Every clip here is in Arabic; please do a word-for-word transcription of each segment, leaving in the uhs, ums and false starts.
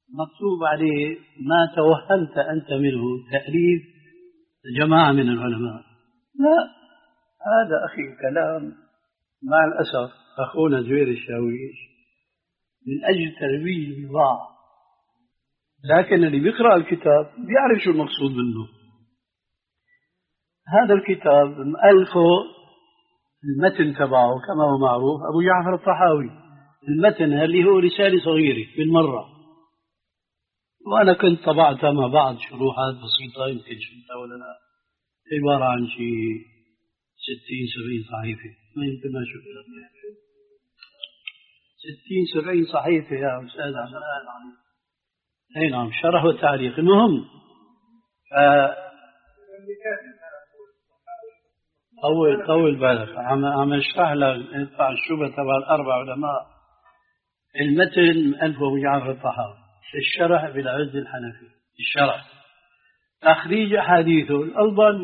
مكتوب عليه ما توهمت أنت منه تأليف جماعة من العلماء. لا، هذا أخي كلام مع الأسف أخونا زوير الشاويش من أجل ترويج البضاعة، لكن اللي بيقرأ الكتاب بيعرف شو المقصود منه. هذا الكتاب مؤلفه المتن تبعه كما هو معروف أبو جعفر الطحاوي، المتن اللي هو رسالة صغيرة بالمرة، وأنا كنت طبعتها مع بعض شروحات بسيطة يمكن شفتها ولا لا، عبارة عن شيء ستين سبعين صحيفة، ما يمكن ما شفتها ستين سبعين صحيفة يا أستاذ عمران. أي نعم، شرح وتعليق. المهم طول طول بالك، عم عم اشرح لك ادفع الشبهة تبع الأربع علماء. المتن ألف أبو جعفر الطحاوي، الشرح بالعز الحنفي، الشرح تخريج أحاديثه الألباني.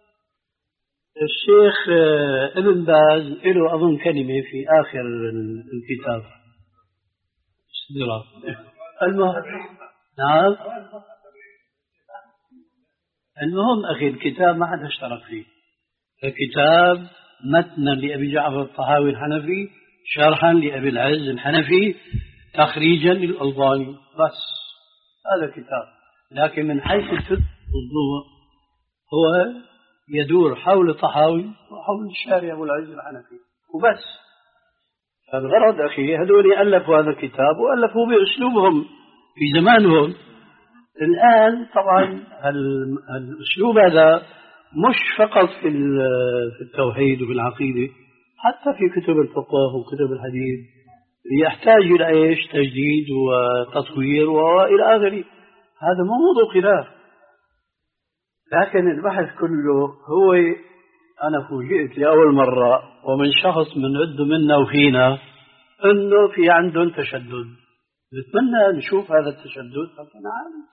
الشيخ ابن باز له أظن كلمة في آخر الكتاب. المهم نعم، المهم أخي الكتاب ما حد اشترك فيه. الكتاب متنا لأبي جعفر الطحاوي الحنفي، شرحا لأبي العز الحنفي، تخريجا للألباني، بس هذا الكتاب. لكن من حيث الفقه والضوء هو يدور حول الطحاوي وحول الشارع أبو العز الحنفي وبس. فالغرض أخي هذول ألفوا هذا الكتاب وألفوا بأسلوبهم في زمانهم. الآن طبعا الأسلوب هذا مش فقط في التوحيد وفي العقيدة، حتى في كتب الفقه وكتب الحديث يحتاج إلى إيش؟ تجديد وتطوير وإلى آخره. هذا مو موضوع خلاف، لكن البحث كله هو أنا فوجئت لأول مرة ومن شخص من عده منا وفينا أنه في عندهم تشدد. نتمنى نشوف هذا التشدد. نعم،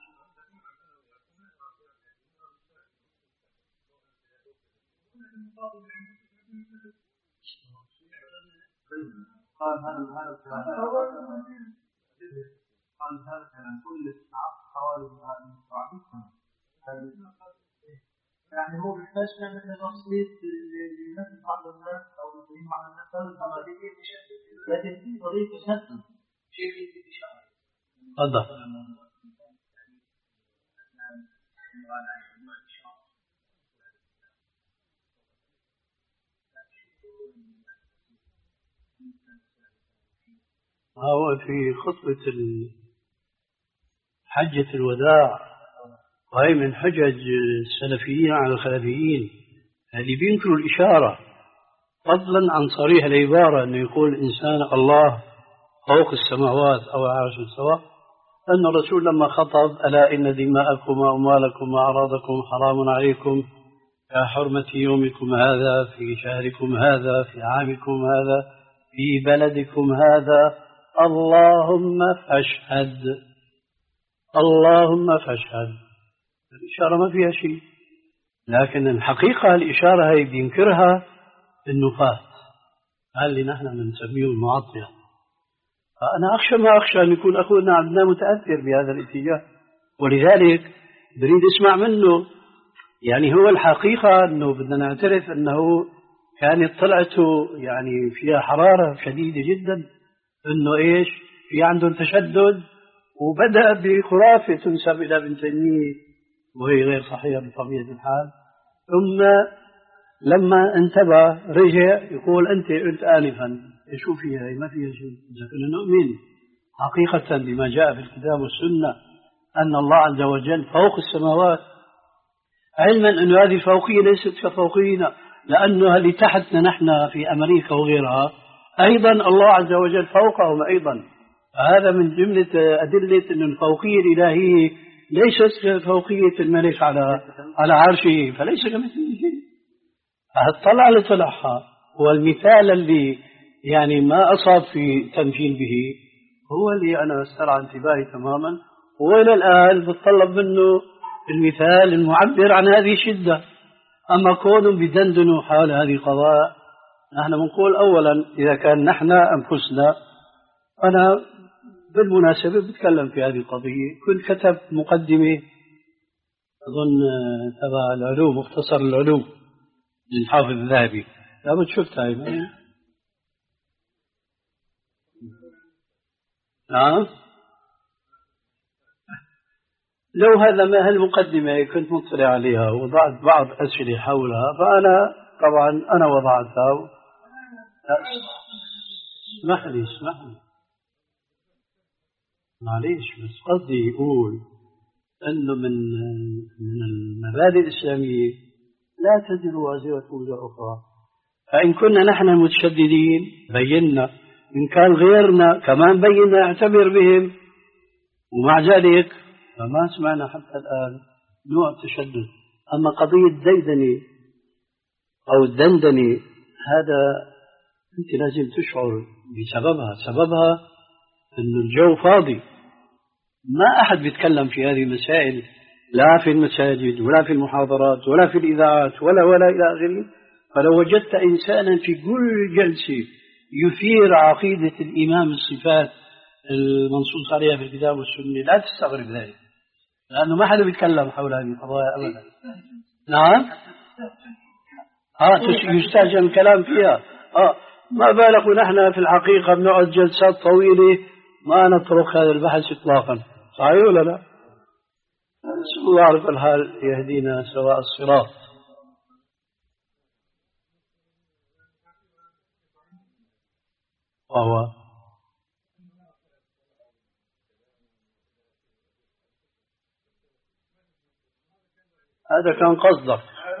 قال هذا هذا قال هذا كلام كل الشعب حوالي يعني هو بيحتاج نعمل تفصيل لنفس بعض الناس او بعض الناس كما بيجي بشكل لكن في طريقه سهله شيء في اشاره. تفضل. هو في خطبة حجة الوداع، وهي من حجج السلفيين على الخلفيين اللي بينكروا الإشارة، فضلا عن صريح العبارة أنه يقول الإنسان الله فوق السماوات أو عرش السواء. أن الرسول لما خطب ألا إن دماءكم وأموالكم وأعراضكم حرام عليكم كحرمة يومكم هذا في شهركم هذا في عامكم هذا في بلدكم هذا، اللهم فاشهد، اللهم فاشهد. الإشارة ما فيها شيء، لكن الحقيقة الإشارة هي بينكرها النفاة، هذا اللي نحن بنسميه المعطية. فأنا أخشى ما أخشى أن يكون أخونا عبدنا متأثر بهذا الاتجاه، ولذلك بريد اسمع منه. يعني هو الحقيقة أنه بدنا نعترف أنه كانت طلعته يعني فيها حرارة شديدة جدا، أنه إيش في عندهم تشدد، وبدأ بخرافة تنسب إلى ابن تيمية وهي غير صحيحة بطبيعة الحال. ثم لما انتبه رجع يقول أنت قلت آنفا شو فيها؟ ما فيها شيء. لكن نؤمن حقيقة بما جاء في الكتاب والسنة أن الله عز وجل فوق السماوات، علما أن هذه الفوقية ليست كفوقينا، لأنها اللي تحتنا نحن في أمريكا وغيرها أيضا الله عز وجل فوقهم أيضا. هذا من جملة أدلة أن الفوقية الإلهية ليست فوقية الملك على على عرشه، فليس كمثله شيء. فالطلع لطلعها والمثال اللي يعني ما أصاب في تمثيل به هو اللي أنا استرعى انتباهي تماما، وإلى الآن بتطلب منه المثال المعبر عن هذه الشدة. أما كونهم بدندنوا حول هذه القضايا، نحن بنقول أولا إذا كان نحن أنفسنا، أنا بالمناسبة بتكلم في هذه القضية، كنت كتبت مقدمة أظن تبع العلوم، مختصر العلوم للحافظ الذهبي، لابد شفتها هاي. نعم. لو هذا ما هالمقدمة كنت مطلع عليها ووضعت بعض أسئلة حولها، فأنا طبعا أنا وضعتها. اسمح لي اسمح لي معليش، بس قصدي يقول أنه من من المبادئ الإسلامية لا تزر وازرة وزر أخرى، فإن كنا نحن المتشددين بينا، إن كان غيرنا كمان بينا اعتبر بهم، ومع ذلك فما سمعنا حتى الآن نوع تشدد. أما قضية الديدنة أو الدندنة هذا أنت لازم تشعر بسببها. سببها أن الجو فاضي، ما أحد بيتكلم في هذه المسائل، لا في المساجد ولا في المحاضرات ولا في الإذاعات ولا ولا إلى آخره. فلو وجدت إنسانا في كل جلسة يثير عقيدة الإيمان بالصفات المنصوص عليها في الكتاب والسنة لا تستغرب ذلك، لأنه ما حدا بيتكلم حول هذه القضايا أبدا. نعم. آه يستهجن الكلام فيها. آه ما بالك ونحن في الحقيقة بنقعد جلسات طويلة ما نترك هذا البحث إطلاقا، صحيح ولا لا؟ نسأل الله على كل حال يهدينا سواء الصراط. وهو هذا كان قصدك؟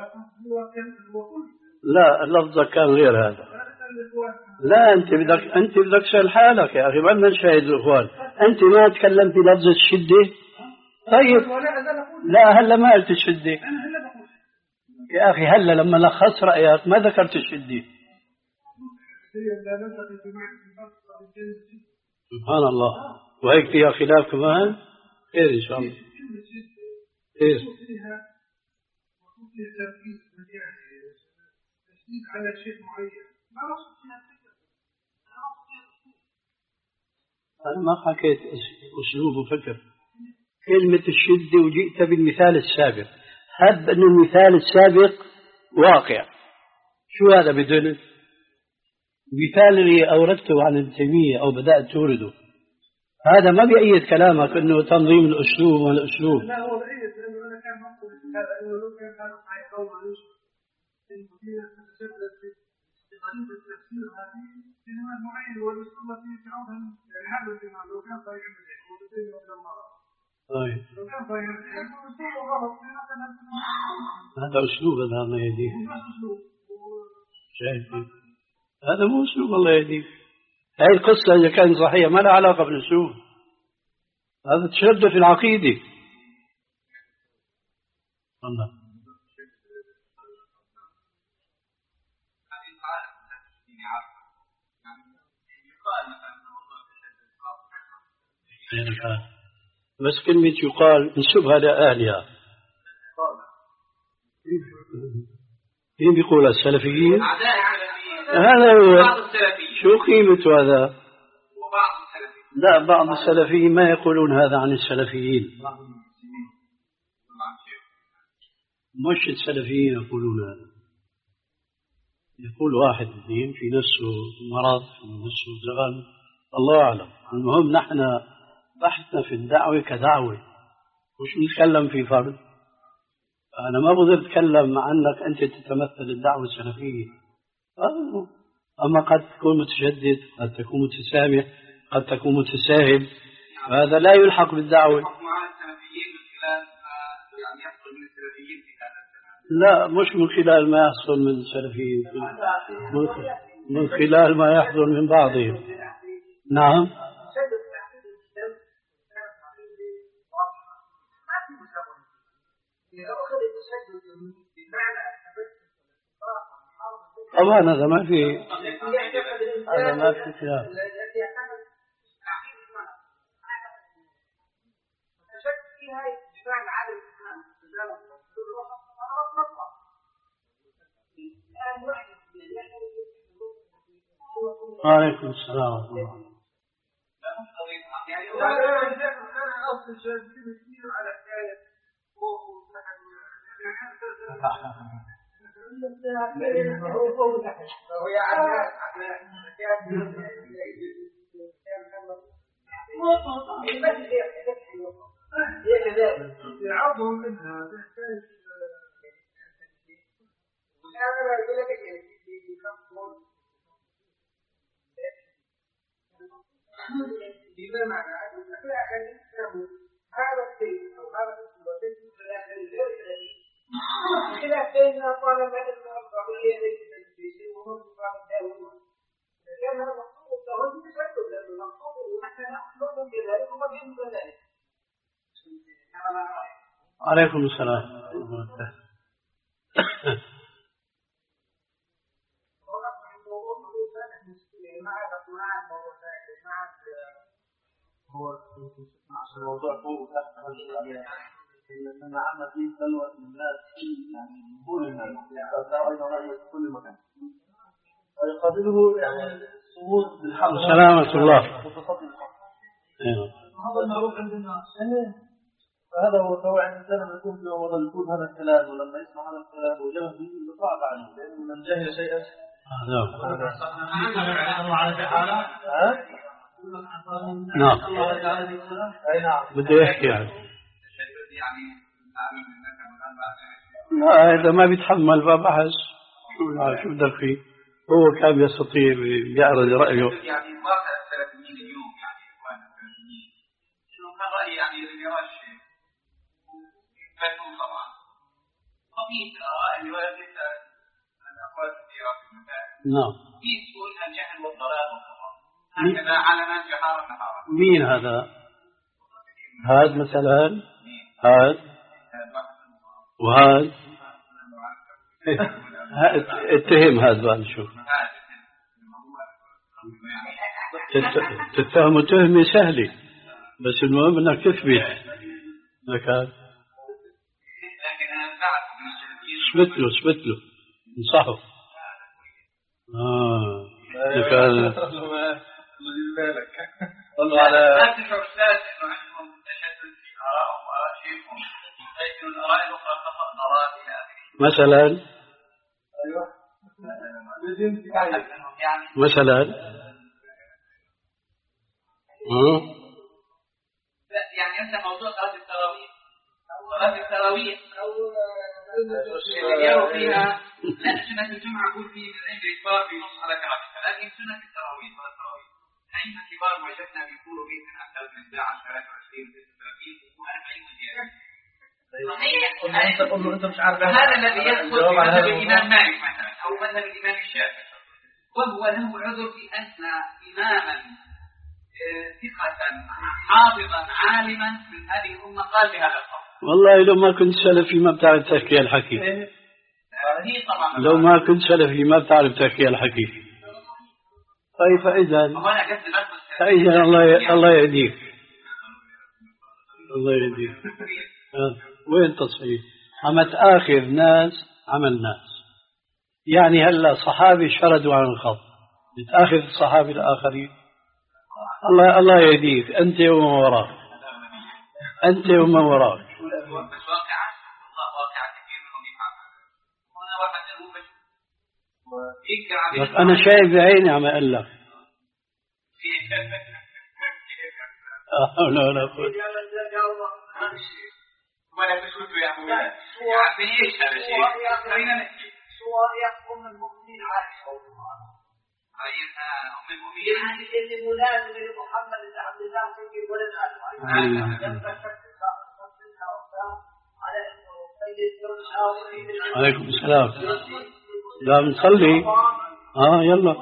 لا لفظك كان غير هذا. لا أنت بدك أنت بدك تسأل حالك يا أخي، بدنا نشاهد الإخوان. أنت ما تكلمت بلفظ الشدة؟ طيب لا هلا ما قلت الشدة يا أخي، هلا لما لخص رأيك ما ذكرت الشدة. سبحان الله، وهيك فيها خلاف كمان. خير إن شاء الله. خير. على شيء معين أنا ما حكيت أسلوب وفكر. كلمة الشدة وجئت بالمثال السابق، هب أن المثال السابق واقع. شو هذا بدل مثال اللي أوردته عن ابن تيمية أو بدأت تورده، هذا ما بيأيد كلامك أنه تنظيم الأسلوب والأسلوب. لا هو بيأيد، لأنه أنا كان مقصود هذا أنه لو كان كانوا حيقوم عن إنه فيها تتشدد في قضية التفسير هذه كلمات معينة والأسلوب التي تعودها الحال الإمام لو كان طيب وبالتالي من المرض. طيب لو كان طيب غلط هذا أسلوب، هذا الله يهديه. شايف هذا مو أسلوب الله يهديه. هاي القصة إذا كانت صحيحة ما لها علاقة بالأسلوب، هذا تشدد في العقيدة. الله بس كلمة يقال نسبها لأهلها. مين بيقول السلفيين؟ هذا هو. شو قيمة هذا؟ لا بعض السلفيين ما يقولون هذا عن السلفيين، مش السلفيين يقولون هذا. يقول واحد اثنين في نفسه مرض في نفسه زغل، الله أعلم. المهم نحن بحثنا في الدعوة كدعوة، وش نتكلم في فرد. أنا ما بقدر أتكلم عنك أنت تتمثل الدعوة السلفية، أما قد تكون متشدد، قد تكون متسامح، قد تكون متساهل، هذا لا يلحق بالدعوة. لا مش من خلال ما يحصل من السلفيين، من خلال ما يحصل من بعضهم. نعم. طبعا هذا ما في هذا ما في خلاف. عليكم السلام ورحمة الله. عليكم السلام. هو الموضوع فوق لما عمل فيه بلوى الناس يعني كل الناس أيضا رأي كل مكان ويقابله يعني صمود بالحق. سلامة الله. هذا المعروف عند الناس. فهذا هو طبعا الإنسان لما يكون في وضع يقول هذا الكلام ولما يسمع هذا الكلام وجهه به صعب عليه لأنه من جهل شيئا. نعم. نعم. بده يحكي يعني. لا إذا ما بيتحمل فبحث شو شو بدك فيه؟ هو كان يستطيع يعرض رأيه. يعني واقع الثلاثين اليوم يعني إخوان الثلاثين شنو كان رأي يعني اللي يرى الشيء يفتون طبعا طبيب الآراء اللي ولا تسأل الأقوال كثيرة في المسائل. نعم. يسأل الجهل والضلال والخطأ هكذا علنا جهارا نهارا. مين هذا؟ هذا مثلا هذا وهذا اتهم هذا بقى نشوف. تتهم تهمة سهلة بس المهم انك تثبت لكن اثبت له اثبت له انصحه. اه لكن والله على لا تشعر أستاذ إنه عندهم تشدد في آرائهم وآراء شيخهم لكن الآراء الأخرى خطأ آراء إلى آخره. مثلا أيوة مثلا لا يعني أنت موضوع صلاة التراويح صلاة التراويح اللي يروا فيها لا سنة الجمعة أقول فيه من عند الكبار في نص على كرامتها لكن سنة التراويح صلاة التراويح أين الكبار وجدنا بيقولوا بيت من أكثر من أحد عشر ثلاثة وعشرين ثلاثين وأربعين زيادة. هذا الذي يدخل في مذهب الإمام مالك مثلا أو مذهب الإمام الشافعي وهو له عذر في أن إماما ثقة حافظا عالما من هذه الأمة قال بهذا القول. والله لو ما كنت سلفي ما بتعرف تحكي الحكي. لو ما كنت سلفي ما بتعرف تحكي الحكي. طيب فإذا فإذا الله الله يهديك الله يهديك. وين تصحيح؟ عم تآخذ ناس عمل ناس يعني هلا صحابي شردوا عن الخط بتآخذ الصحابي الآخرين. الله الله يهديك أنت ومن وراك أنت ومن وراك. بس أنا شايف بعيني عم أقول لك. آه لا لا قول. ولا تسكتوا يا أبوي يعني إيش هذا الشيء؟ خلينا نحكي. سواء أم المؤمنين عائشة رأينا أم المؤمنين يعني اللي ملازم لمحمد بن عبد الله في ولد عليكم السلام. لا بنصلي. اه يلا.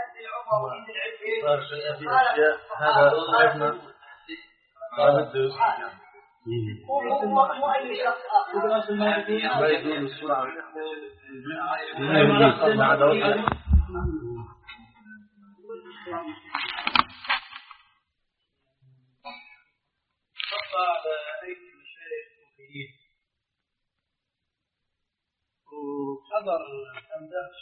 هذا صاحبنا صاحب الدروس. لا يدون السرعة. وحضر كم درس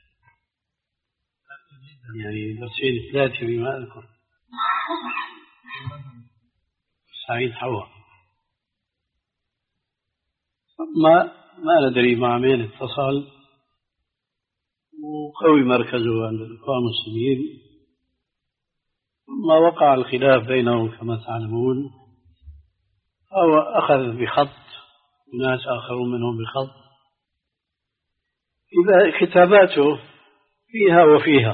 يعني درسين ثلاثة بما أذكر سعيد حوا. ما ما ندري مع مين اتصل، وقوي مركزه عند الإخوان المسلمين. ما وقع الخلاف بينهم كما تعلمون، أو أخذ بخط وناس آخرون منهم بخط، إذا كتاباته فيها وفيها.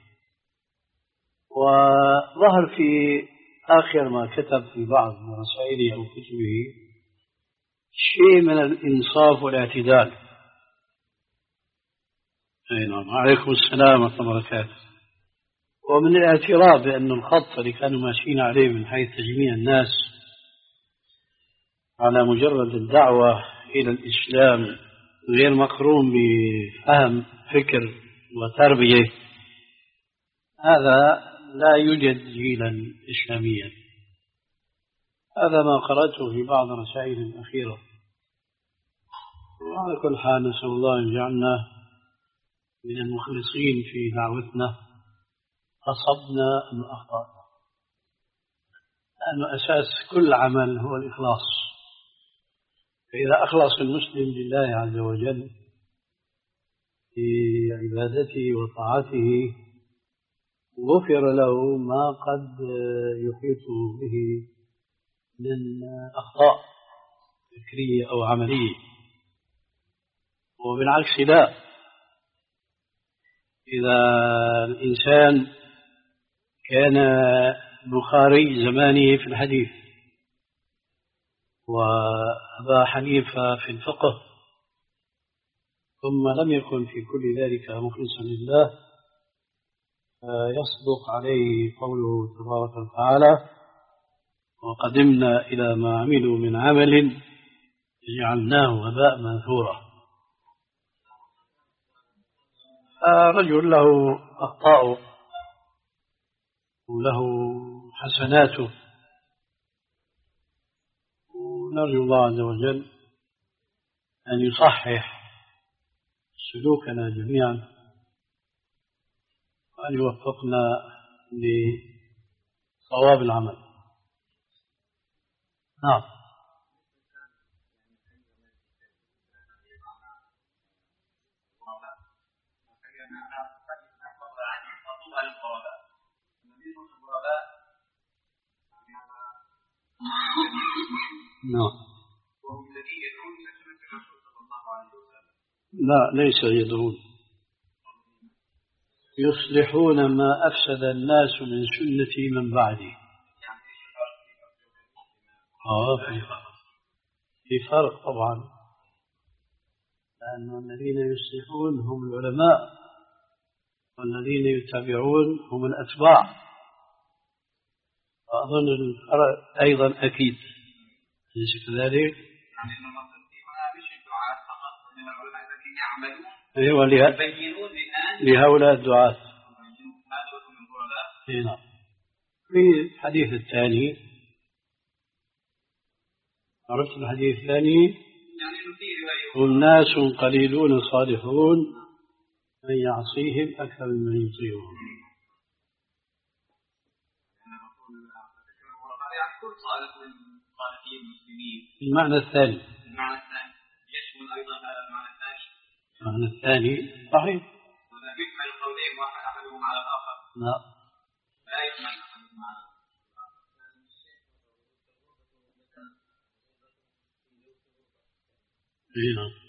وظهر في آخر ما كتب في بعض رسائله أو كتبه شيء من الإنصاف والاعتدال. أي نعم، عليكم السلام ورحمة الله وبركاته. ومن الاعتراف بأن الخط اللي كانوا ماشيين عليه من حيث تجميع الناس على مجرد الدعوة إلى الإسلام غير مقرون بفهم فكر وتربية، هذا لا يوجد جيلا إسلاميا. هذا ما قرأته في بعض الرسائل الأخيرة. وعلى كل حال نسأل الله أن يجعلنا من المخلصين في دعوتنا، أصبنا أم أخطأنا، لأن أساس كل عمل هو الإخلاص. فإذا أخلص المسلم لله عز وجل في عبادته وطاعته غفر له ما قد يحيط به من أخطاء فكرية أو عملية. وبالعكس لا، إذا الإنسان كان بخاري زمانه في الحديث وأبا حنيفة في الفقه، ثم لم يكن في كل ذلك مخلصا لله، يصدق عليه قوله تبارك وتعالى: وقدمنا إلى ما عملوا من عمل جعلناه هباء منثورا. رجل له أخطاء وله حسناته، ونرجو الله عز وجل أن يصحح سلوكنا جميعا، وأن يوفقنا لصواب العمل. نعم. نعم. لا، ليس يدعون، يصلحون ما أفسد الناس من سنتي من بعدي. آه في فرق طبعا، لأن الذين يصلحون هم العلماء، والذين يتابعون هم الأتباع. وأظن الفرق أيضا أكيد، أليس كذلك؟ أيوة، لهؤلاء الدعاة. هنا في الحديث الثاني، عرفت الحديث الثاني: والناس قليلون صالحون من يعصيهم أكثر من يطيعهم. المعنى الثاني، المعنى الثاني يشمل أيضا هذا المعنى الثاني. المعنى الثاني صحيح. ولا يحمل قولين واحد أحدهم على الآخر. لا، لا يحمل أحدهم على الآخر.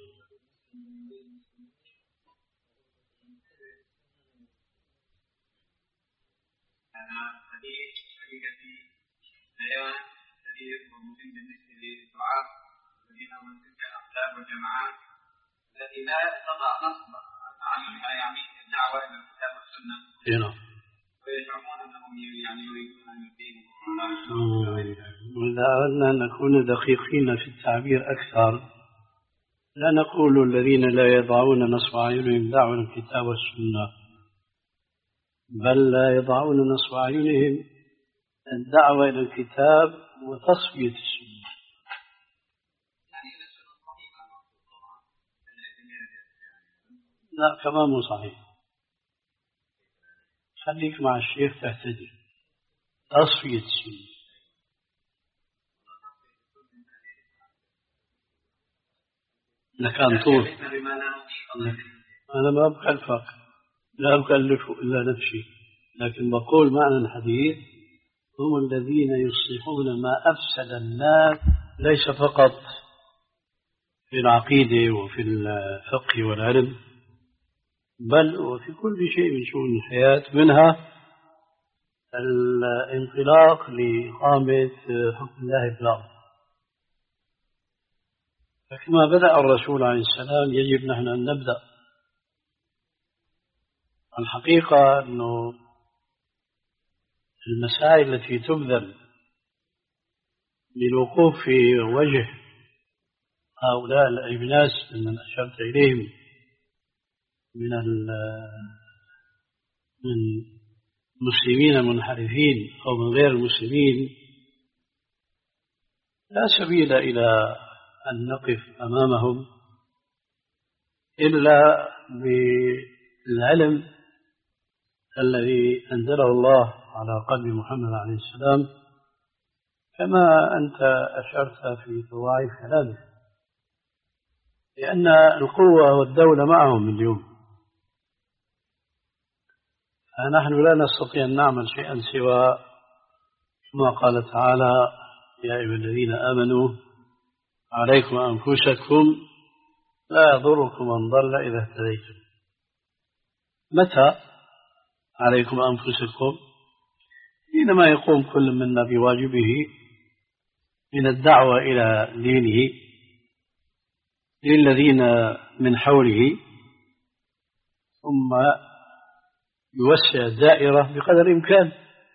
هذا حديث حقيقة بيان حديث ومهم بالنسبة للدعاة الذين من تلك الأحزاب والجماعات التي لا تضع نصب عملها، يعني الدعوة إلى الكتاب والسنة، ويزعمون أنهم يعني يريدون أن يقيموا. وإذا أردنا أن نكون دقيقين في التعبير أكثر، لا نقول الذين لا يضعون نصب أعينهم دعوة الكتاب والسنة، بل لا يضعون نصب أعينهم الدعوة إلى الكتاب وتصفية السنة. لا، كمان مو صحيح. خليك مع الشيخ تهتدي. تصفية السنة لكان طول. أنا ما بخلفك، لا أكلف إلا نفسي، لكن بقول معنى الحديث هم الذين يصلحون ما أفسد الناس، ليس فقط في العقيدة وفي الفقه والعلم، بل وفي كل شيء من شؤون الحياة، منها الانطلاق لإقامة حكم الله في الأرض. فكما بدأ الرسول عليه السلام يجب نحن أن نبدأ. الحقيقة أنه المسائل التي تبذل للوقوف في وجه هؤلاء الناس من أشرت إليهم من من مسلمين منحرفين أو من غير المسلمين، لا سبيل إلى أن نقف أمامهم إلا بالعلم الذي أنزله الله على قلب محمد عليه السلام، كما أنت أشرت في طواعي كلامه، لأن القوة والدولة معهم اليوم. فنحن لا نستطيع أن نعمل شيئا سوى ما قال تعالى: يا أيها الذين آمنوا عليكم أنفسكم لا يضركم من ضل إذا اهتديتم. متى عليكم أنفسكم؟ حينما يقوم كل منا بواجبه من الدعوة إلى دينه للذين من حوله، ثم يوسع الدائرة بقدر الإمكان.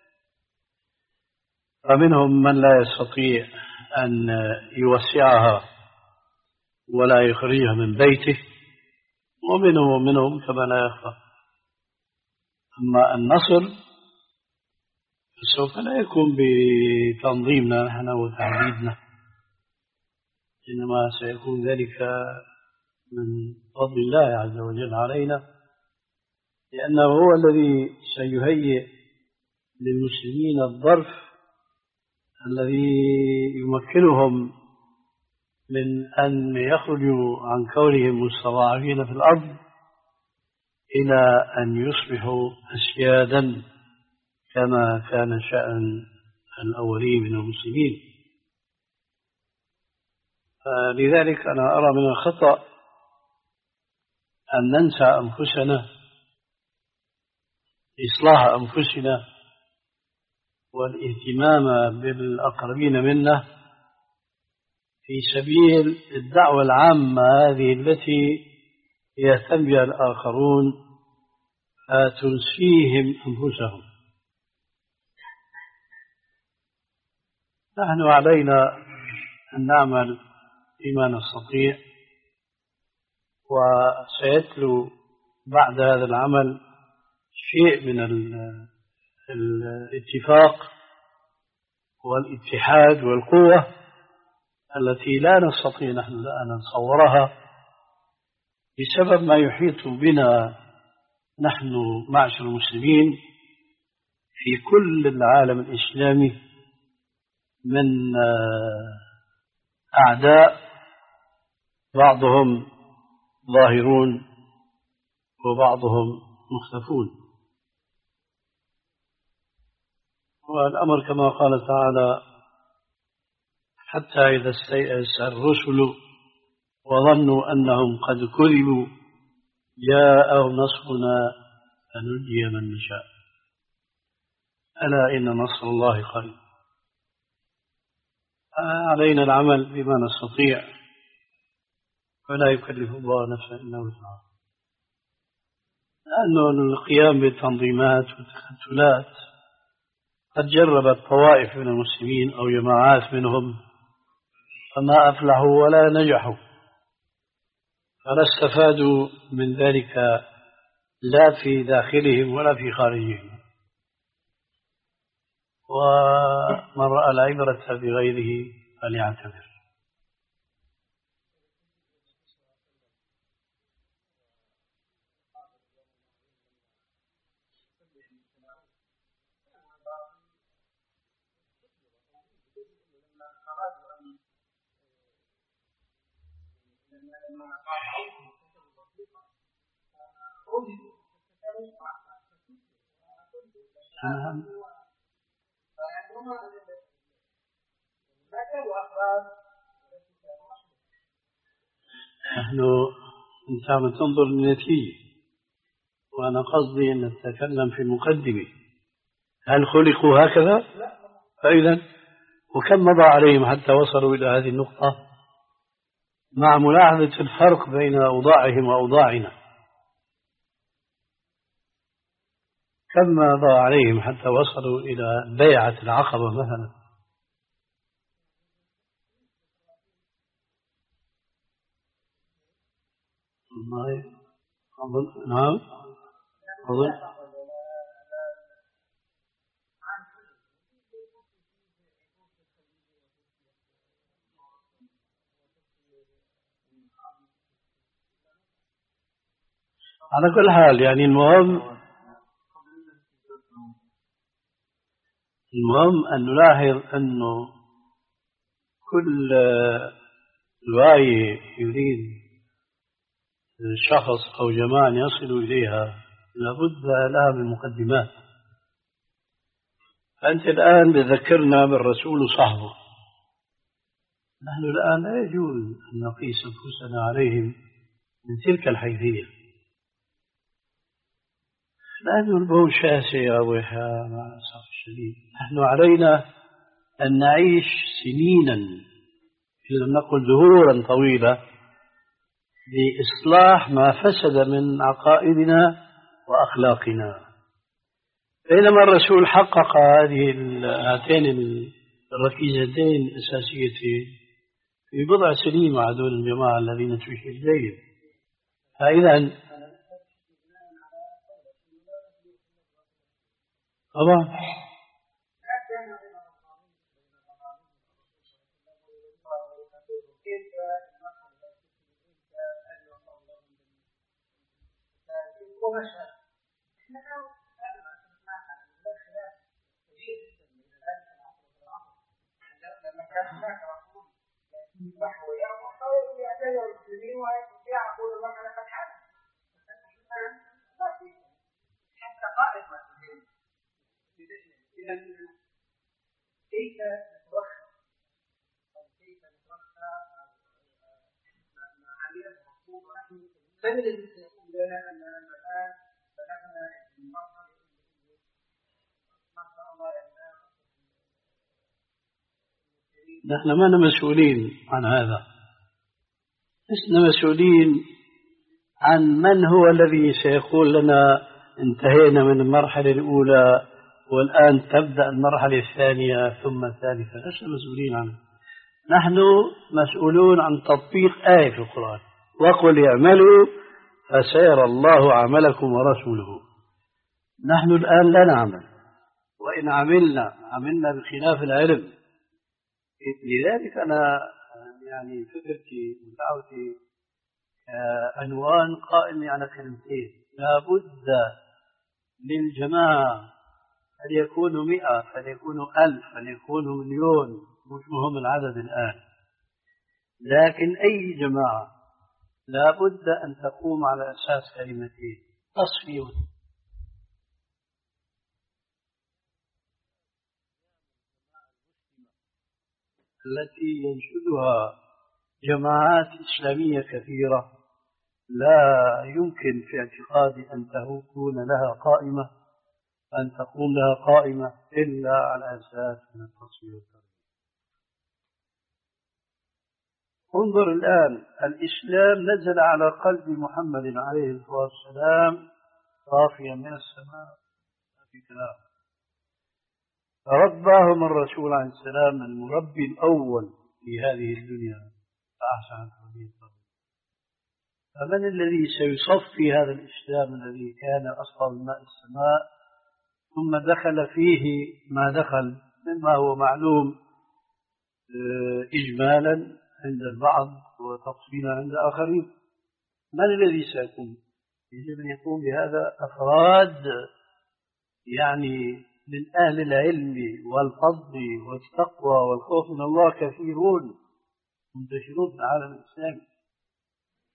فمنهم من لا يستطيع أن يوسعها ولا يخرجها من بيته، ومنهم ومنهم كما لا يخفى. أما النصر فسوف لا يكون بتنظيمنا نحن وتعبيدنا، إنما سيكون ذلك من فضل الله عز وجل علينا، لأنه هو الذي سيهيئ للمسلمين الظرف الذي يمكنهم من أن يخرجوا عن كونهم مستضعفين في الأرض إلى أن يصبحوا أسيادا كما كان شأن الأولين من المسلمين. لذلك أنا أرى من الخطأ أن ننسى أنفسنا، إصلاح أنفسنا والاهتمام بالأقربين منا في سبيل الدعوة العامة هذه التي يهتم بها الآخرون فتنسيهم أنفسهم. نحن علينا أن نعمل فيما نستطيع، وسيتلو بعد هذا العمل شيء من الاتفاق والاتحاد والقوة التي لا نستطيع نحن أن نتصورها بسبب ما يحيط بنا نحن معشر المسلمين في كل العالم الإسلامي من أعداء، بعضهم ظاهرون وبعضهم مختفون. والأمر كما قال تعالى: حتى إذا استيأس الرسل وظنوا أنهم قد كذبوا جاءهم نصرنا فنجي من نشاء ألا إن نصر الله قريب. علينا العمل بما نستطيع، ولا يكلف الله نفسا إلا وسعها، لأنه القيام بالتنظيمات والتكتلات قد جربت طوائف من المسلمين أو جماعات منهم فما أفلحوا ولا نجحوا، فلا استفادوا من ذلك لا في داخلهم ولا في خارجهم. ومن رأى العبرة بغيره فليعتبر. نعم. نحن أنت عم تنظر للنتيجة، وأنا قصدي أن نتكلم في المقدمة. هل خلقوا هكذا؟ فإذا وكم مضى عليهم حتى وصلوا إلى هذه النقطة، مع ملاحظة الفرق بين أوضاعهم وأوضاعنا. كم مضى عليهم حتى وصلوا إلى بيعة العقبة مثلا. والله أظن نعم أظن على كل حال يعني المهم المهم أن نلاحظ أنه كل غاية يريد شخص أو جماعة يصلوا إليها لابد لها من مقدمات. فأنت الآن بذكرنا بالرسول وصحبه، نحن الآن لا يجوز أن نقيس أنفسنا عليهم من تلك الحيثية. لا نلبون شاسع يا أبو يحيى مع الأسف الشديد. نحن علينا أن نعيش سنينا إن لم نقل دهورا طويلة لإصلاح ما فسد من عقائدنا وأخلاقنا، بينما الرسول حقق هذه هاتين الركيزتين الأساسيتين في بضع سنين مع دول الجماعة الذين تشير إليهم. فإذا طبعا كيف نتوخى أو كيف نتوخى مع عملية الرسول، ونحن من الذي سيقول لنا أننا الآن بلغنا المرحلة ما شاء الله يعني. نحن ما مسؤولين عن هذا، لسنا مسؤولين عن من هو الذي سيقول لنا انتهينا من المرحلة الأولى والآن تبدأ المرحلة الثانية ثم الثالثة. لسنا مسؤولين عنه. نحن مسؤولون عن تطبيق آية في القرآن، وقل اعملوا فسيرى الله عملكم ورسوله. نحن الآن لا نعمل، وإن عملنا عملنا بخلاف العلم. لذلك أنا يعني فكرتي ودعوتي عنوان قائم على كلمتين: لابد للجماعة أن يكونوا مئة، أن يكونوا ألف، أن يكونوا مليون، مش مهم العدد الآن، لكن أي جماعة لابد أن تقوم على أساس كلمتين: تصفية التي ينشدها جماعات إسلامية كثيرة لا يمكن في اعتقادي أن تكون لها قائمة أن تقوم لها قائمة إلا على أساس من التصوير والتربية. انظر الآن، الإسلام نزل على قلب محمد عليه الصلاة والسلام صافيا من السماء في كلام، فرباهم الرسول عليه السلام المربي الأول في هذه الدنيا فأحسن تربية. فمن الذي سيصفي هذا الإسلام الذي كان أصغر من ماء السماء ثم دخل فيه ما دخل مما هو معلوم إجمالا عند البعض وتفصيلا عند آخرين؟ من الذي سيكون؟ يجب أن يقوم بهذا أفراد يعني من أهل العلم والفضل والتقوى والخوف من الله كثيرون منتشرون في العالم الإسلامي.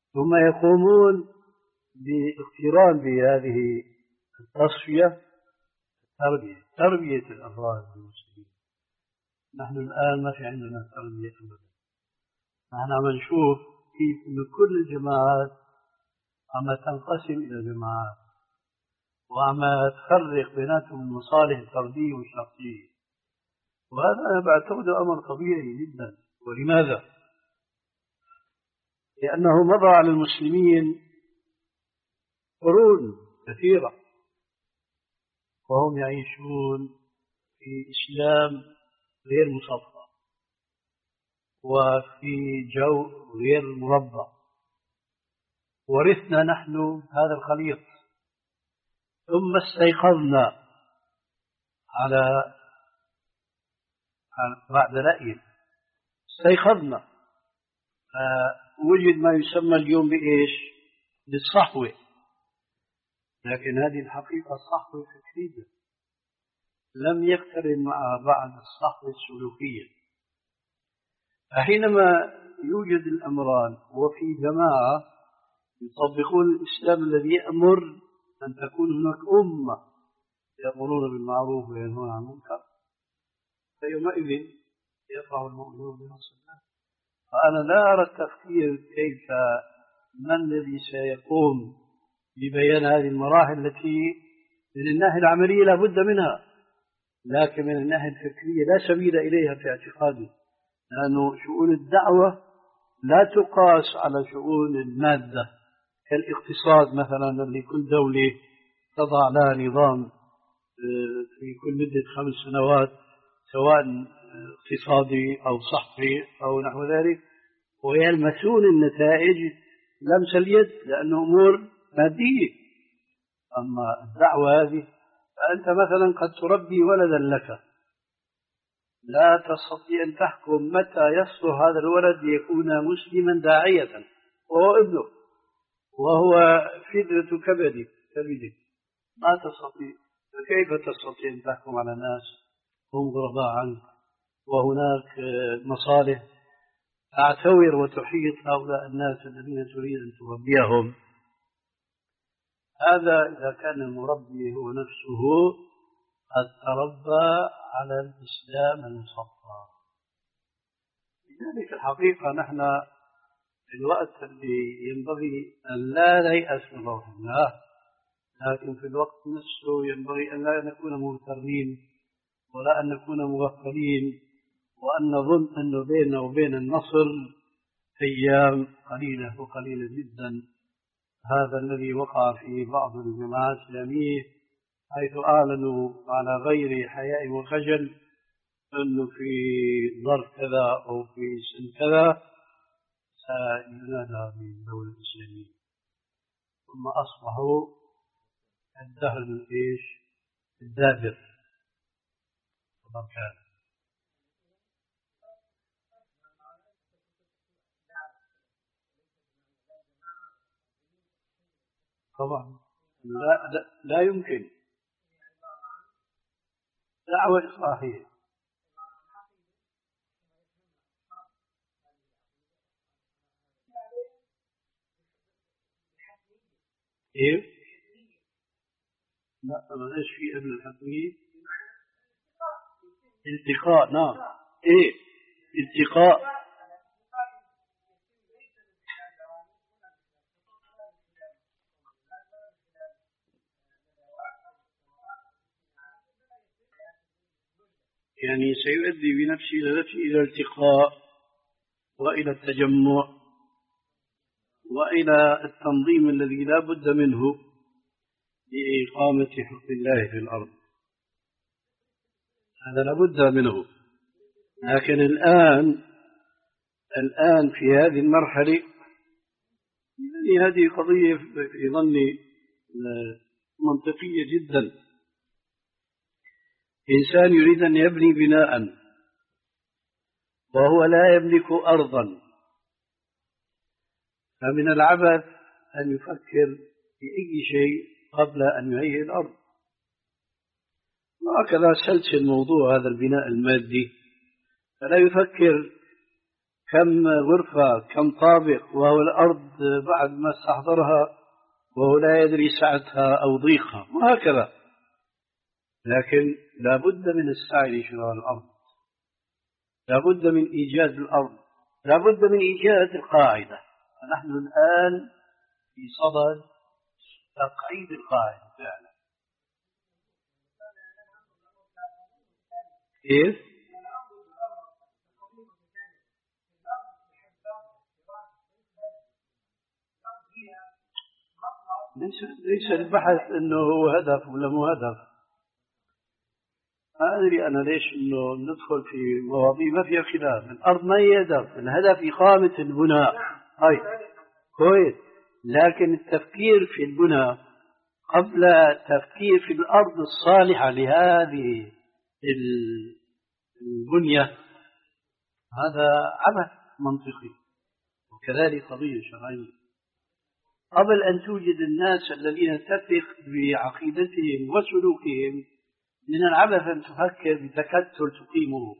ثم يقومون باقتران بهذه التصفية تربية تربية الأفراد المسلمين. نحن الآن ما في عندنا تربية أبدا. نحن عم نشوف كيف إن كل الجماعات عم تنقسم إلى جماعات وعم تفرق بيناتهم المصالح الفردية والشخصية، وهذا أنا بعتقده أمر طبيعي جدا. ولماذا؟ لأنه مضى على المسلمين قرون كثيرة وهم يعيشون في إسلام غير مصفى وفي جو غير مربع، ورثنا نحن هذا الخليط ثم استيقظنا على بعد رأي استيقظنا فوجد ما يسمى اليوم بإيش؟ بالصحوة. لكن هذه الحقيقة صحوة فكرية لم يقترن مع بعض الصحوة السلوكية. فحينما يوجد الأمران وفي جماعة يطبقون الإسلام الذي يأمر أن تكون هناك أمة يأمرون بالمعروف وينهون عن المنكر، فيومئذ يقع المؤمنون بنصر الله. فأنا لا أرى التفكير كيف من الذي سيقوم ببيان هذه المراحل التي من الناحية العملية لا بد منها، لكن من الناحية الفكرية لا سبيل إليها في اعتقادي، لأن شؤون الدعوة لا تقاس على شؤون المادة كالاقتصاد مثلا اللي كل دولة تضع لها نظام في كل مدة خمس سنوات سواء اقتصادي أو صحي أو نحو ذلك، ويلمسون النتائج لمس اليد لأنه أمور مادية. أما الدعوة هذه فأنت مثلا قد تربي ولدا لك لا تستطيع أن تحكم متى يصلح هذا الولد ليكون مسلما داعية وهو ابنك وهو فدرة كبدك كبدك ما تستطيع. فكيف تستطيع أن تحكم على ناس هم غرباء عنك وهناك مصالح تعتور وتحيط هؤلاء الناس الذين تريد أن تربيهم؟ هذا إذا كان المربي هو نفسه قد تربى على الإسلام المصفى. لذلك الحقيقة نحن في الوقت اللي ينبغي أن لا نيأس من روح الله، لكن في الوقت نفسه ينبغي أن لا نكون مغترين ولا أن نكون مغفلين وأن نظن أنه بيننا وبين النصر أيام قليلة وقليلة جدا. هذا الذي وقع في بعض الجماعات الإسلامية حيث أعلنوا على غير حياء وخجل أنه في ظرف كذا أو في سن كذا سينادى بالدولة الإسلامية، ثم أصبحوا الدهر الإيش الدابر وبركاته. طبعا لا, لا, لا يمكن دعوة إصلاحية. إيه؟ لا ما ليش في قبل الحتمية التقاء. نعم إيه التقاء. يعني سيؤدي بنفسه إلى الالتقاء وإلى التجمع وإلى التنظيم الذي لا بد منه لإقامة حق الله في الأرض. هذا لا بد منه. لكن الآن الآن في هذه المرحلة يعني هذه قضية في ظني منطقية جدا. إنسان يريد أن يبني بناء وهو لا يملك أرضا، فمن العبث أن يفكر في أي شيء قبل أن يهيئ الأرض. وهكذا سلسل موضوع هذا البناء المادي، فلا يفكر كم غرفة، كم طابق، وهو الأرض بعد ما استحضرها وهو لا يدري سعتها أو ضيقها، وهكذا. لكن لا بد من السعي لشراء الأرض، لا بد من إيجاد الأرض، لا بد من إيجاد القاعدة. فنحن الآن في صدد تقعيد القاعدة فعلا. كيف؟ ليس البحث انه هو هدف ولا مو هدف. ما ادري انا ليش انه ندخل في مواضيع ما فيها خلاف. الارض ما هي هدف، الهدف اقامه البناء. هاي كويس، لكن التفكير في البناء قبل التفكير في الارض الصالحه لهذه البنيه هذا عبث منطقي، وكذلك قضيه شرعيه. قبل أن توجد الناس الذين تثق بعقيدتهم وسلوكهم، من العبث أن تفكر بتكتل تقيمه.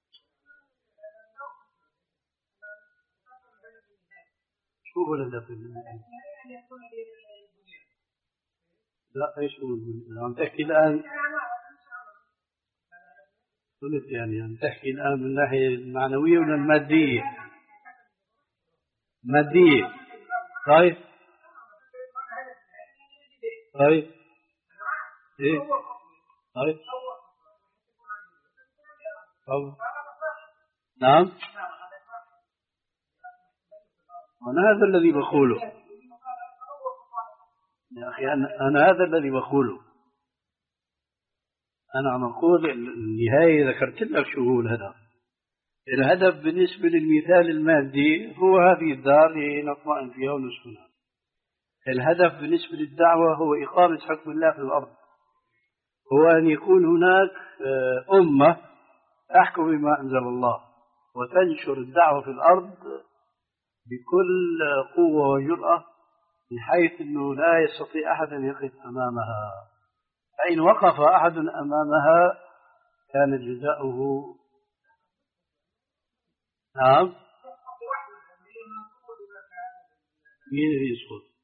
شو هو الهدف؟ لا ايش هو البنية؟ عم تحكي الآن قلت يعني عم تحكي الآن من الناحية المعنوية ولا المادية؟ مادية. طيب طيب ايه طيب طيب نعم، أنا هذا الذي بقوله يا أخي، أنا, أنا هذا الذي بقوله. أنا عم أقول النهاية ذكرت لك شو هو الهدف. الهدف بالنسبة للمثال المادي هو هذه الدار نطمئن فيها ونسكنها. الهدف بالنسبة للدعوة هو إقامة حكم الله في الأرض، هو أن يكون هناك أمة تحكم بما أنزل الله وتنشر الدعوة في الأرض بكل قوة وجرأة، بحيث أنه لا يستطيع أحد أن يقف أمامها. فإن وقف أحد أمامها كان جزاؤه. نعم، مين اللي يسقط؟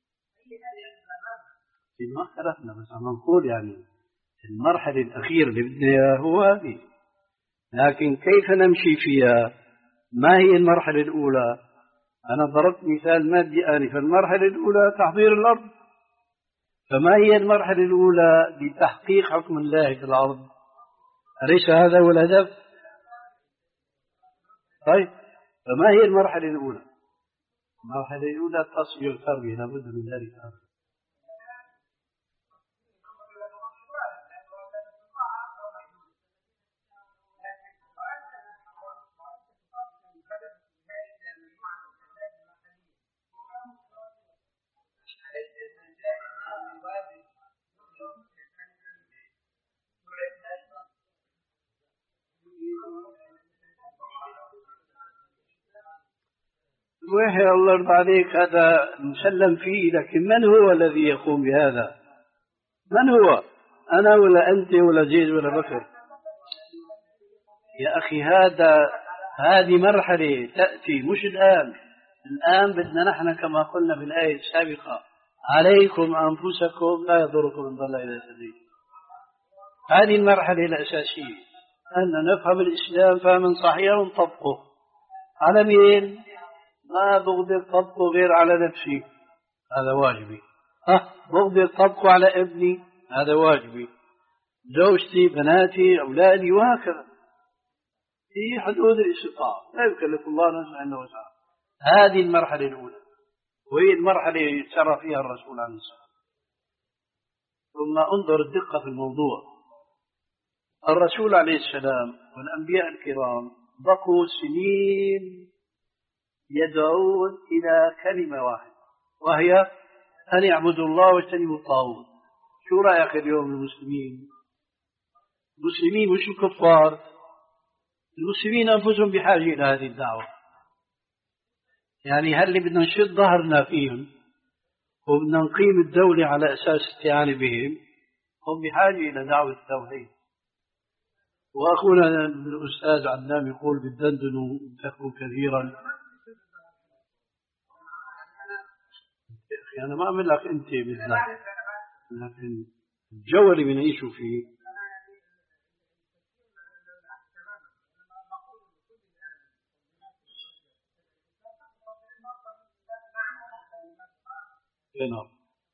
ما اختلفنا، بس عم نقول يعني المرحلة الأخيرة اللي بدنا إياها هو هذه، لكن كيف نمشي فيها؟ ما هي المرحلة الأولى؟ أنا ضربت مثال مادي آنفا. المرحلة الأولى تحضير الأرض، فما هي المرحلة الأولى لتحقيق حكم الله في الأرض؟ أليس هذا هو الهدف؟ طيب، فما هي المرحلة الأولى؟ المرحلة الأولى تصفية التربية، لابد من ذلك. وحي الله يرضى عليك، هذا مسلم فيه، لكن من هو الذي يقوم بهذا؟ من هو؟ أنا ولا أنت ولا زيد ولا بكر؟ يا أخي هذا هذه مرحلة تأتي، مش الآن. الآن بدنا نحن كما قلنا في الآية السابقة: عليكم أنفسكم لا يضركم من ضل إلى سبيل. هذه المرحلة الأساسية، أن نفهم الإسلام فهما صحيحا ونطبقه. على مين؟ ما بقدر طبقه غير على نفسي، هذا واجبي. أه بقدر طبقه على ابني، هذا واجبي، زوجتي، بناتي، أولادي، وهكذا في حدود الاستطاعة. لا يكلف الله نفسا إلا وسعها. هذه المرحلة الأولى، وهي المرحلة يتسرى فيها الرسول عليه الصلاة والسلام. ثم انظر الدقة في الموضوع. الرسول عليه السلام والأنبياء الكرام بقوا سنين يدعون إلى كلمة واحدة، وهي أن يعبدوا الله واجتنبوا الطاغوت. شو رأيك اليوم المسلمين؟ المسلمين مش الكفار، المسلمين أنفسهم بحاجة إلى هذه الدعوة. يعني هل بدنا نشد ظهرنا فيهم وبدنا نقيم الدولة على أساس استعانة بهم؟ هم بحاجة إلى دعوة التوحيد. وأخونا الأستاذ عدنان يقول بالدندن تكون كثيرا أنا ما أعمل لك أنت بالذات، لكن الجو اللي بنعيشه فيه نعم.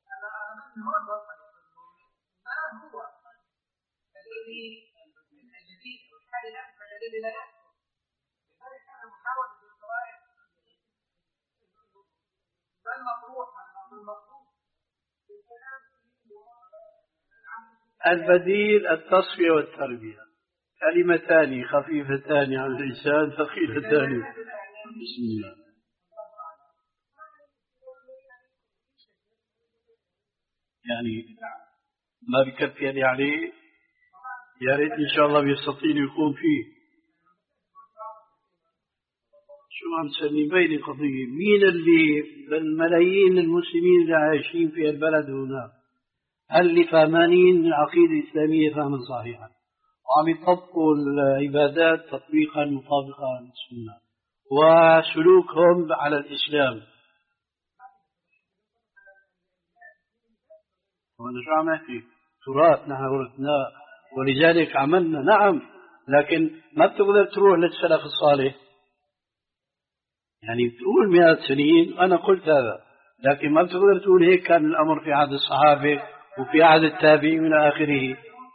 البديل التصفية والتربية، كلمتان خفيفتان على اللسان ثقيلتان. بسم الله. يعني ما بكفي يعني، يا ريت إن شاء الله بيستطيع يقوم فيه. شو عم تسمي بين قضية مين اللي بالملايين المسلمين اللي عايشين في البلد هنا، هل اللي فهمانين العقيدة الإسلامية فهما صحيحا وعم يطبقوا العبادات تطبيقا مطابقا للسنة وسلوكهم على الإسلام؟ وأنا شو عم أحكي؟ تراث نحن ورثناه ولذلك عملنا. نعم، لكن ما بتقدر تروح للسلف الصالح، يعني تقول مئات سنين. أنا قلت هذا، لكن ما بتقدر تقول هيك كان الأمر في عهد الصحابة وفي عهد التابعين من آخره.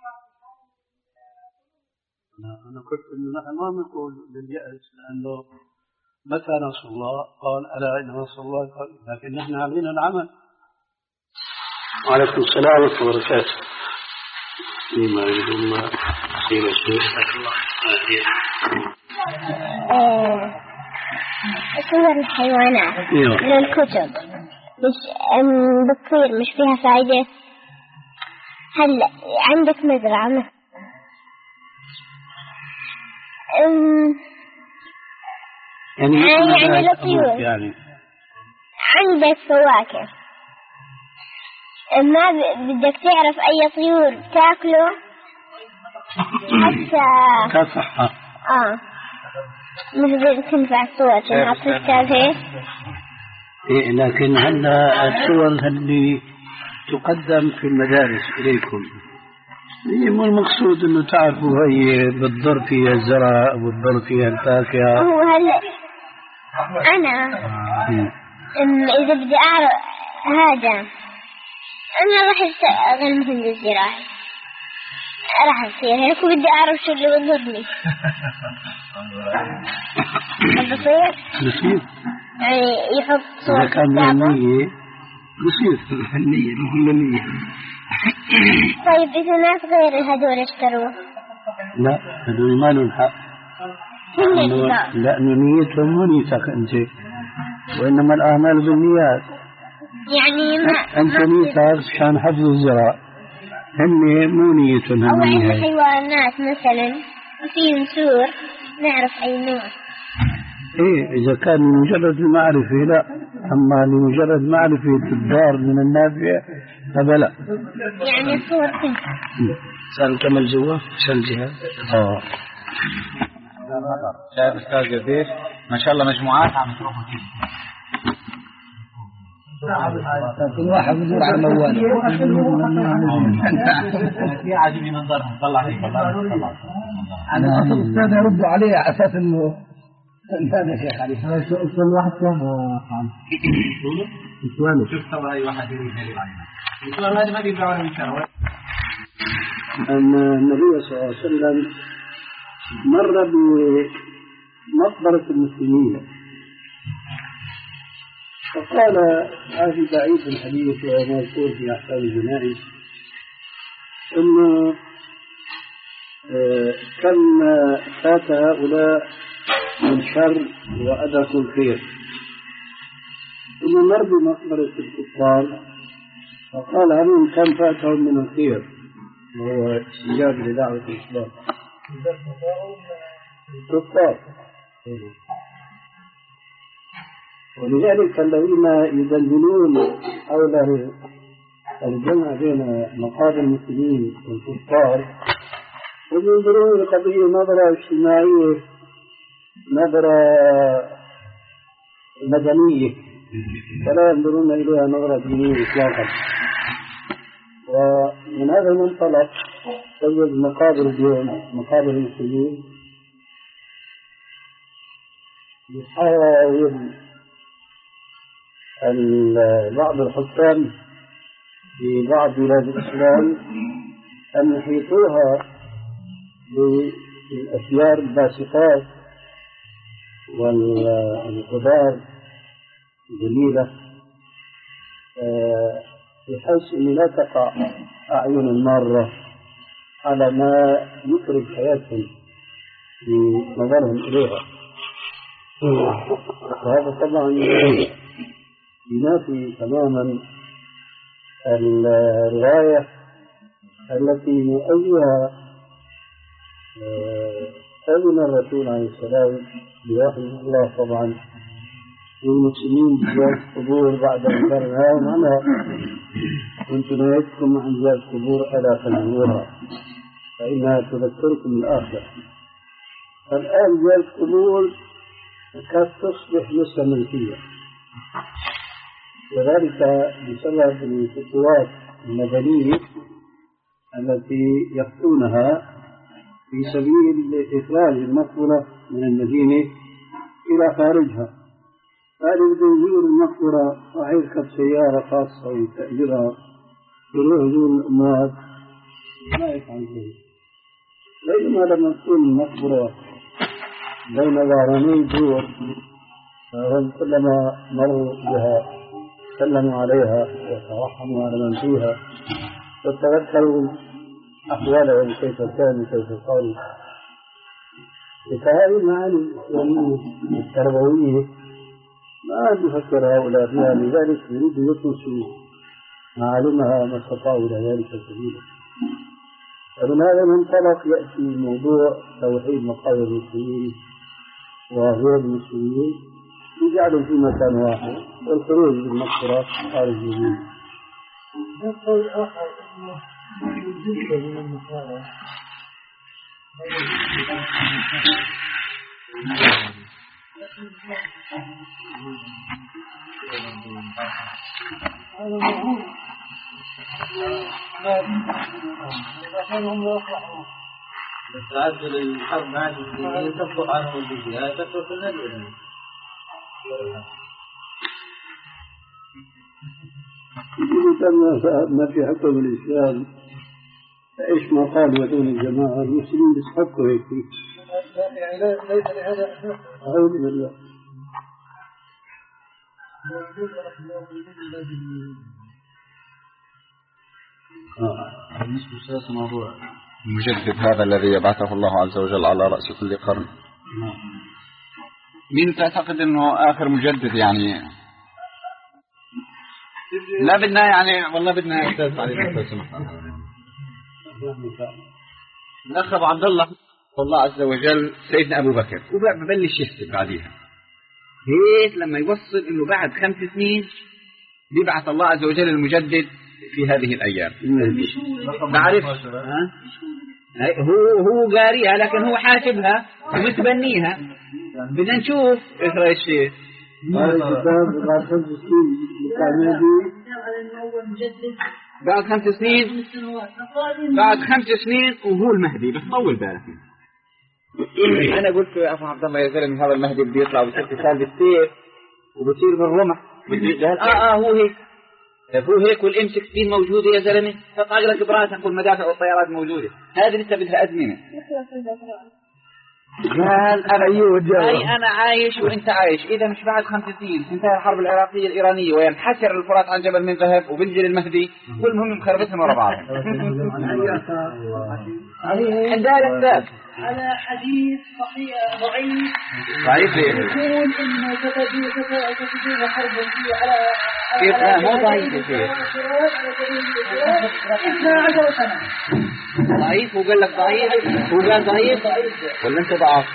أنا قلت إنه نحن ما نقول باليأس، لأنه متى نصر الله قال ألا إن نصر الله قال، لكن نحن علينا العمل. وعليكم السلام ورحمة الله وبركاته. لما يريد الله خير الشيخ الله. صور الحيوانات من الكتب مش بتصير مش فيها فائدة. هل عندك مزرعة يعني يعني للطيور، يعني عندك فواكه، ما بدك تعرف أي طيور تاكله حتى كصحة. آه مثل تنفع الصور تنحط في الكتاب هيك. إيه، لكن هلا الصور اللي تقدم في المدارس إليكم هي مو المقصود إنه تعرفوا هي بتضر فيها الزرع أو بتضر فيها الفاكهة. هو هلا أنا أم إذا بدي أعرف هذا أنا راح أشتغل مهندس زراعي، راح أصير هيك وبدي أعرف شو اللي بضرني. بصير بصير يعني يحط صور إذا كان النية بصير النية النية. طيب إذا ناس غير هذول اشتروا؟ لا، هذول ما لهم حق، لأنه نيتهم مو نيتك أنت، وإنما الأعمال بالنيات. يعني ما أنت نيتك كان حفظ الزراع، هن مو نيتهم. أو عند حيوانات مثلا في نسور نعرف أي نوع. إيه، إذا كان لمجرد المعرفة لا، أما لمجرد معرفة الدار من النافع فبلا. يعني الصور كنت سأل كمال جوا سأل جهاز. آه شايف أستاذ قديش ما شاء الله مجموعات عم تروحوا كده. كل واحد بدور على موال. في عاجبني منظرهم طلع لي طلع. أنا أصل الأستاذ يرد عليه على أساس إنه هذا شيخ علي. أصل واحد كان سؤال. شوف طبعا أي واحد يريد يلعب علينا. السؤال هذا ما بيبيعوا على المكان. أن النبي صلى الله عليه وسلم مر بمقبرة المسلمين فقال هذه ضعيف الحديث ومذكور في أحكام الجنائز أنه كم فات هؤلاء من شر وأدركوا الخير. ثم مر بمقبرة الكفار فقال عنهم كم فاتهم من الخير وهو استجاب لدعوة الإسلام. الكفار ولذلك الذين يدللون حول الجمع بين مقابر المسلمين والكفار وينظرون لقضية نظرة اجتماعية، نظرة مدنية، فلا ينظرون إليها نظرة دينية إطلاقا. ومن هذا المنطلق توجد مقابر اليوم، مقابر المسلمين، يحاول بعض الحكام في بعض بلاد الإسلام أن يحيطوها بالأشجار الباسقات والغبار الجميلة بحيث أن لا تقع أعين المارة على ما يخرج حياتهم بنظرهم إليها. وهذا طبعا ينافي تماما الرواية التي من أجلها أذن الرسول عليه السلام بوحي الله طبعا للمسلمين بزيارة القبور بعد أن كان نهاهم عنها. كنت نهيتكم عن زيارة القبور ألا فزوروها فإنها تذكركم الآخرة. الآن زيارة القبور قد تصبح مثل ملكية، وذلك بسبب الخطوات المدنية التي يخطونها في سبيل إخراج المقبرة من المدينة إلى خارجها. هذا بده يزور المقبرة ويركب سيارة خاصة ويتأجرها يروح يزور الأموات، ما يفعل ذلك. بينما لما تكون المقبرة بين ظهراني دور فهم كلما مروا بها سلموا عليها وترحموا على من فيها وتذكروا أحوالهم كيف كانوا كيف قالوا. فهذه المعاني الإسلامية التربوية ما يفكر هؤلاء فيها، لذلك يريدوا يطمسوا معالمها ما استطاعوا إلى ذلك سبيلا. فمن هذا المنطلق يأتي موضوع توحيد مقابر المسلمين وغير المسلمين يجعلوا في مكان واحد والخروج بالمقبرة خارج المدينة. قول آخر أنه جزء من المسارة هذا معروف لكنهم لا يفرحون تعدل الحرب هذه تفرق عنهم الجزية تفرق النبي. ما في حكم الإسلام إيش ما قالوا هذول الجماعة المسلمين يستحقوا هيك يعني ليس لهذا أعوذ بالله. بالنسبة لموضوع المجدد هذا الذي يبعثه الله عز وجل على رأس كل قرن، مين تعتقد أنه آخر مجدد؟ يعني لا بدنا يعني والله بدنا أستاذ عليه الأخ أبو عبد الله الله عز وجل سيدنا أبو بكر وببلش يكتب بعديها هيك لما يوصل إنه بعد خمس سنين بيبعث الله عز وجل المجدد في هذه الأيام. تعرف هو هو قاريها لكن هو حاسبها ومتبنيها. بدنا نشوف إثر الشيء بعد خمس سنين بعد خمس سنين وهو المهدي. بس طول بالك أنا قلت يا أبو عبد الله يا زلمة هذا المهدي بده يطلع بصير اتصال بالسيف وبصير بالرمح. قال آه آه هو هيك هو هيك والإم ستين موجودة يا زلمة فطاق لك براسك والمدافع والطيارات موجودة. هذه لسه بدها أزمنة. قال أنا أي أنا عايش وأنت عايش. إذا مش بعد خمس سنين تنتهي الحرب العراقية الإيرانية وينحسر الفرات عن جبل من ذهب وبنزل المهدي والمهم مخربتهم ورا بعض. عندها الأسباب على حديث صحيح ضعيف ضعيف ليه؟ يقول إنه ستجد حرب فيه على كيف لا مو ضعيف يا شيخ اثنا عشر سنة ضعيف. وقال لك ضعيف هو قال ضعيف ولا أنت ضعف؟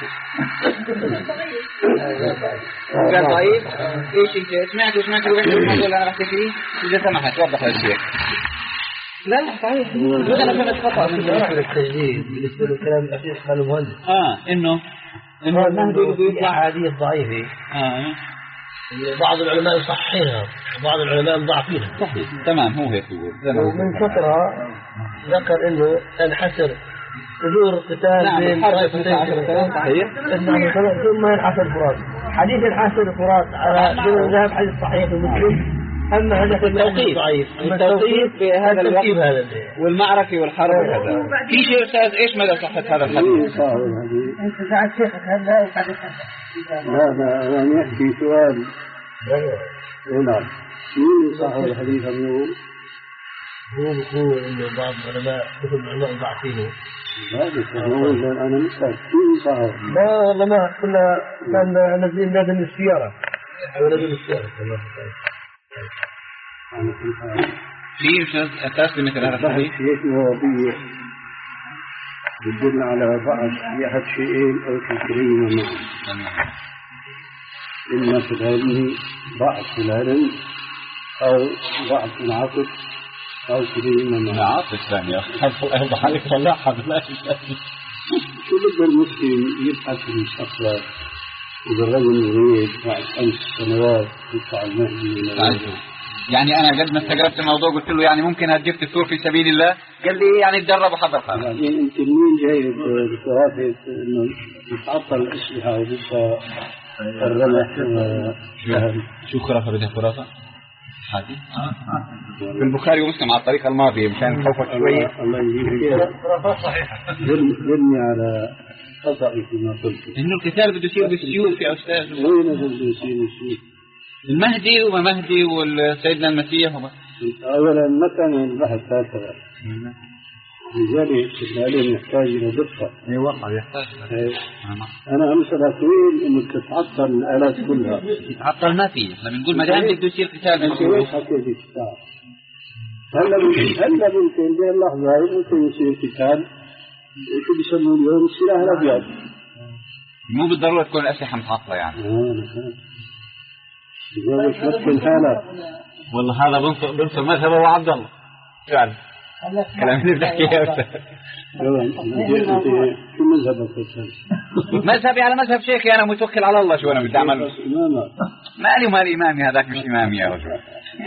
قال ضعيف. إيش أنت سمعت سمعت الموضوع اللي أنا بحكي فيه؟ إذا سمحت وضح للشيخ. لا لا صحيح أنا فهمت خطأ من التجديد بالنسبة للكلام الأخير قالوا مهندس آه إنه إنه المهدي يطلع عادية ضعيفة آه بعض العلماء يصححها وبعض العلماء مضاعفينها. صحيح تمام هو هيك يقول. ومن كثرها ذكر انه انحسر حضور قتال بين طائفتين صحيح ثم ينحسر الفرات. حديث ينحسر الفرات على ذهب حديث صحيح ومسلم. اما هذا التوقيت ضعيف. التوقيت في هذا الوقت والمعركه والحرب وكذا. في شيء استاذ ايش مدى صحه هذا الحديث؟ انت ساعد شيخك هذا وبعد هذا يعني يحكي سؤال. نعم مين صاحب الحديث أبوه؟ هو بيقول إنه بعض العلماء كتب العلماء ضعفينه. لا بس هو أنا مستعد مين صاحب؟ لا والله ما كنا كان نازلين نازل السيارة. نازل السيارة. في أستاذ أساس لمثل هذا الحديث؟ شيء وضيع يدل على ضعف في أحد شيئين أو فكرين معا. إما في العلم ضعف في العلم أو ضعف في العقل أو كلمة معا. العقل ثانية هذا حالك صلاحة لا شو بده المسلم يبحث في المستقبل إذا الرجل يريد بعد خمس سنوات يدفع المهدي؟ يعني أنا قد ما استقربت الموضوع قلت له يعني ممكن هديك تثور في سبيل الله. قال لي يعني تدرب وحضر خالص. يعني أنت مين جايب بثوابت إنه يتعطل الأسلحة وبدها الرمح؟ شو خرافة بدها خرافة؟ حادي في البخاري ومسلم على الطريقة الماضية مشان خوفك شوية. الله يجيب خرافات صحيحة. يبني على خطأي فيما قلت. إنه القتال بده يصير بالسيوف يا أستاذ. وين بده يصير بالسيوف؟ المهدي وما مهدي والسيدنا المسيح وما. أولا ما كان البحث هكذا. لذلك العلم يحتاج إلى دقة. أي والله يحتاج. أنا أمثل أقول إنه تتعطل الآلات كلها. تتعطل ما فيه. لما نقول ما دام بده يصير قتال بالسيوف. هلا هلا ممكن بين لحظة ممكن يصير قتال. شو بيسموه اليوم السلاح الأبيض. مو بالضرورة تكون الأسلحة متعطلة يعني. لذلك ممكن حالات. والله هذا بنصر بنصر مذهبه وعبد الله. فعلا. كلام اللي بنحكيه يا أستاذ. شو مذهبك أستاذ؟ مذهبي على مذهب شيخي أنا متوكل على الله. شو أنا بدي أعمل؟ مالي ومال إمامي هذاك مش إمامي يا رجل.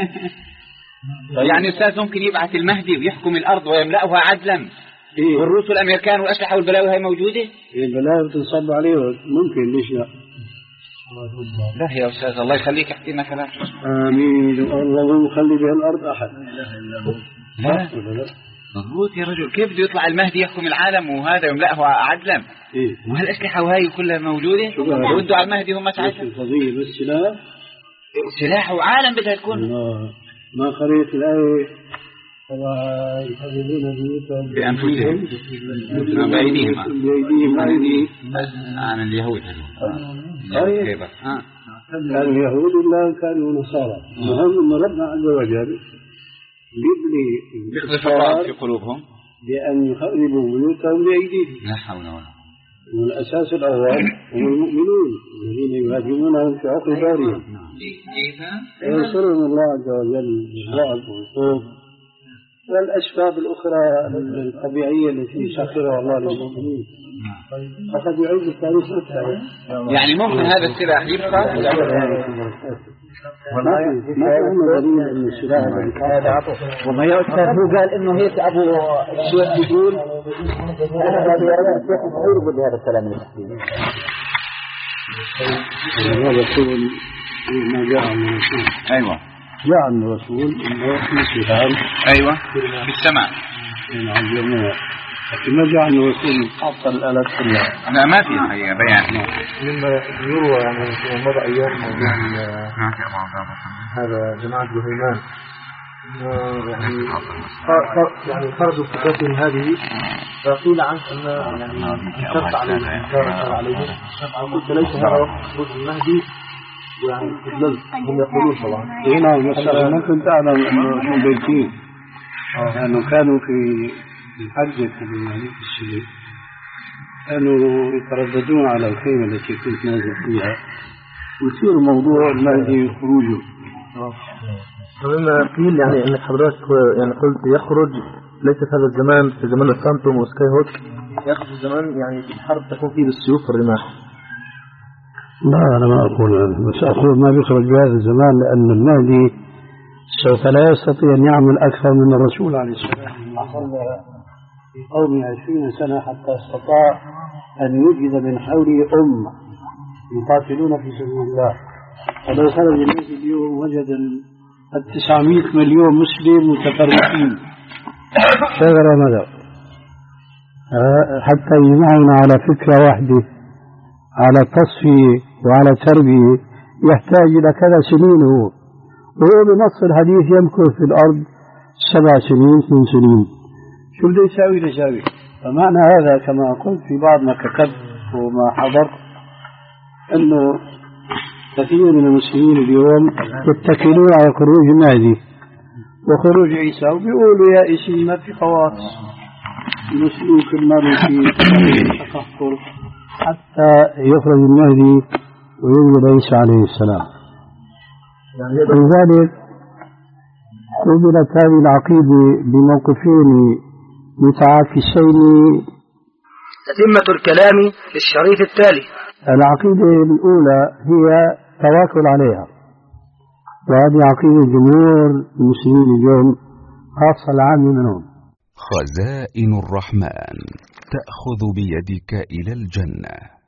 يعني أستاذ ممكن يبعث المهدي ويحكم الأرض ويملأها عدلا. والروس والأمريكان والأسلحة والبلاوي هاي موجودة؟ البلاوي بتنصب عليه ممكن ليش لا؟ لا يا أستاذ الله يخليك احكي لنا كلام. آمين. الله ما يخلي به الأرض أحد. لا مضبوط يا رجل. كيف بده يطلع المهدي يحكم العالم وهذا يملأه عدلا؟ إيه؟ وهالأسلحة وهاي كلها موجودة؟ ودوا على المهدي هم ساعتها. القضية بس سلاح. سلاح وعالم بدها تكون. ما قريت الآية ويحذرون بيوتهم بأنفسهم بأيديهم بأيديهم بأيديهم عن اليهود. كيف؟ كانوا يهود ولا كانوا نصارى. المهم أن ربنا عز وجل يبني الكفار في قلوبهم بأن يخربوا بيوتهم بأيديهم. لا حول ولا قوة. والأساس الأول هم المؤمنون الذين يهاجمونهم في عقر دارهم. ينصرهم الله عز وجل بالرعب والخوف والأسباب الأخرى الطبيعية التي سخرها الله للمؤمنين. فقد يعيد التاريخ نفسه. يعني ممكن هذا السلاح يبقى ما ما دليل أن السلاح والله يا أستاذ هو قال إنه هيك أبو الشيخ يقول أنا هذا الشيخ غير يقول هذا الكلام اللي هذا الرسول ما جاء عن الرسول. أيوة جاء عن الرسول إنه في سهام. أيوة في السماء. عن الجميع. لكن ما جاء عن الرسول حط الآلات كلها. لا ما في حقيقة بيان. مما يروى يعني في مضى أيام هذا جماعة الهيمان يعني يعني خرجوا في كتابهم هذه فقيل عنه أن يعني انشق عليهم انشق عليهم قلت ليس هذا وقت خروج المهدي ويعني استدلال هم يقولون طبعا. هنا مثلا ما كنت أعلم أنه شو بيتين لأنه كانوا في الحجة في المهدي السليم كانوا يترددون على الخيمة التي كنت نازل فيها ويصير موضوع المهدي خروجه. ومما قيل يعني أن حضرتك يعني قلت يخرج ليس في هذا الزمان في زمان السانتوم وسكاي هوك يخرج الزمان يعني الحرب تكون فيه بالسيوف والرماح لا أنا ما أقول، بس أقول ما بيخرج بهذا الزمان، لأن المهدي سوف لا يستطيع أن يعمل أكثر من الرسول عليه السلام. في قومه عشرين سنة حتى استطاع أن يوجد من حوله أمة يقاتلون في سبيل الله. ولو خرج الناس اليوم وجد التسعمائة مليون مسلم متفرقين شغل مدى حتى يجمعنا على فكرة واحدة على تصفية وعلى تربية يحتاج إلى كذا سنين. هو وهو بنص الحديث يمكث في الأرض سبع سنين ثمان سنين. شو بده يساوي ليساوي؟ فمعنى هذا كما قلت في بعض ما كتبت وما حضرت أنه كثير من المسلمين اليوم يتكلون على خروج المهدي وخروج عيسى وبيقولوا يا إسي ما في خواص مسلوك المرء في التفكر حتى يخرج المهدي ويولد عيسى عليه السلام. ولذلك قبلت هذه العقيدة بموقفين متعاكسين. تتمة الكلام للشريط التالي. العقيدة الأولى هي توكل عليها، وهذه عقيدة جمهور المسلمين اليوم خاصة العام منهم. خزائن الرحمن تأخذ بيدك إلى الجنة.